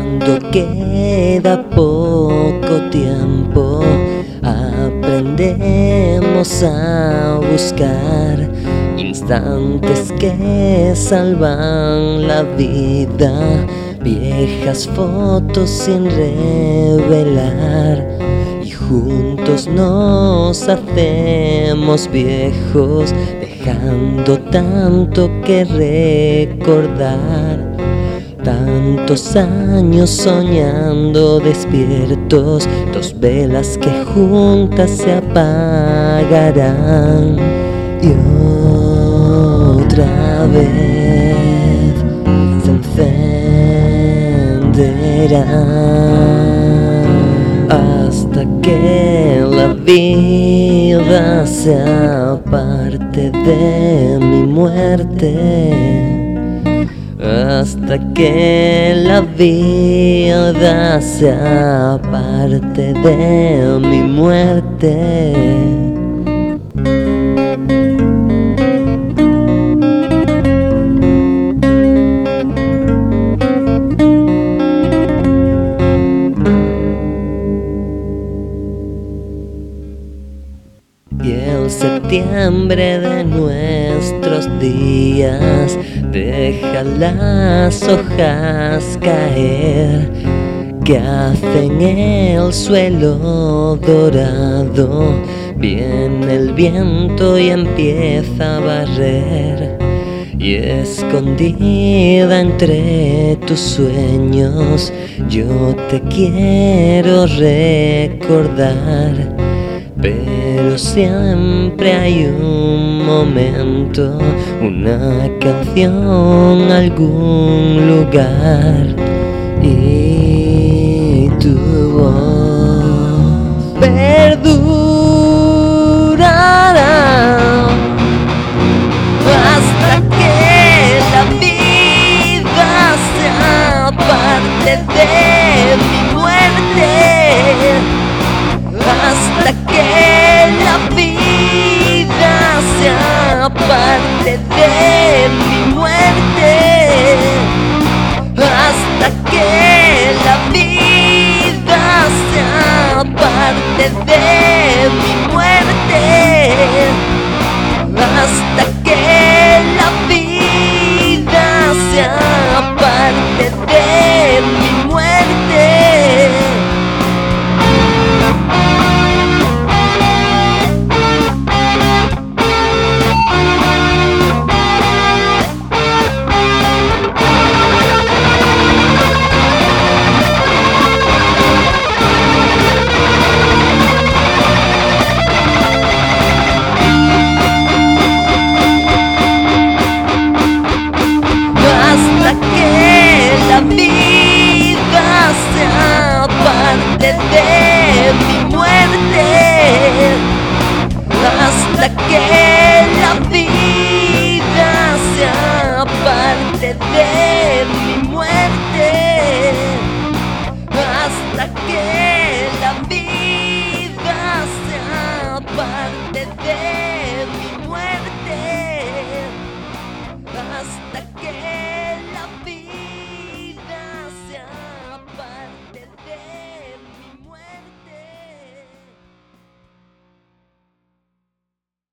Cuando queda poco tiempo, aprendemos a buscar instantes que salvan la vida, viejas fotos sin revelar, y juntos nos hacemos viejos, dejando tanto que recordar. Tantos años soñando despiertos, dos velas que juntas se apagarán. Y otra vez se encenderán hasta que la vida sea parte de mi muerte. Hasta que la vida sea parte de mi muerte. Y el septiembre de nuestros días deja las hojas caer, que hacen el suelo dorado. Viene el viento y empieza a barrer, y escondida entre tus sueños yo te quiero recordar. Pero siempre hay un momento, una canción, algún lugar, y tu voz perdurará hasta que la vida sea parte de mi muerte. Hasta que la vida sea parte de mi muerte. Hasta que la vida sea parte de mi muerte. Hasta que la vida sea parte de mi muerte. Hasta que la vida sea parte de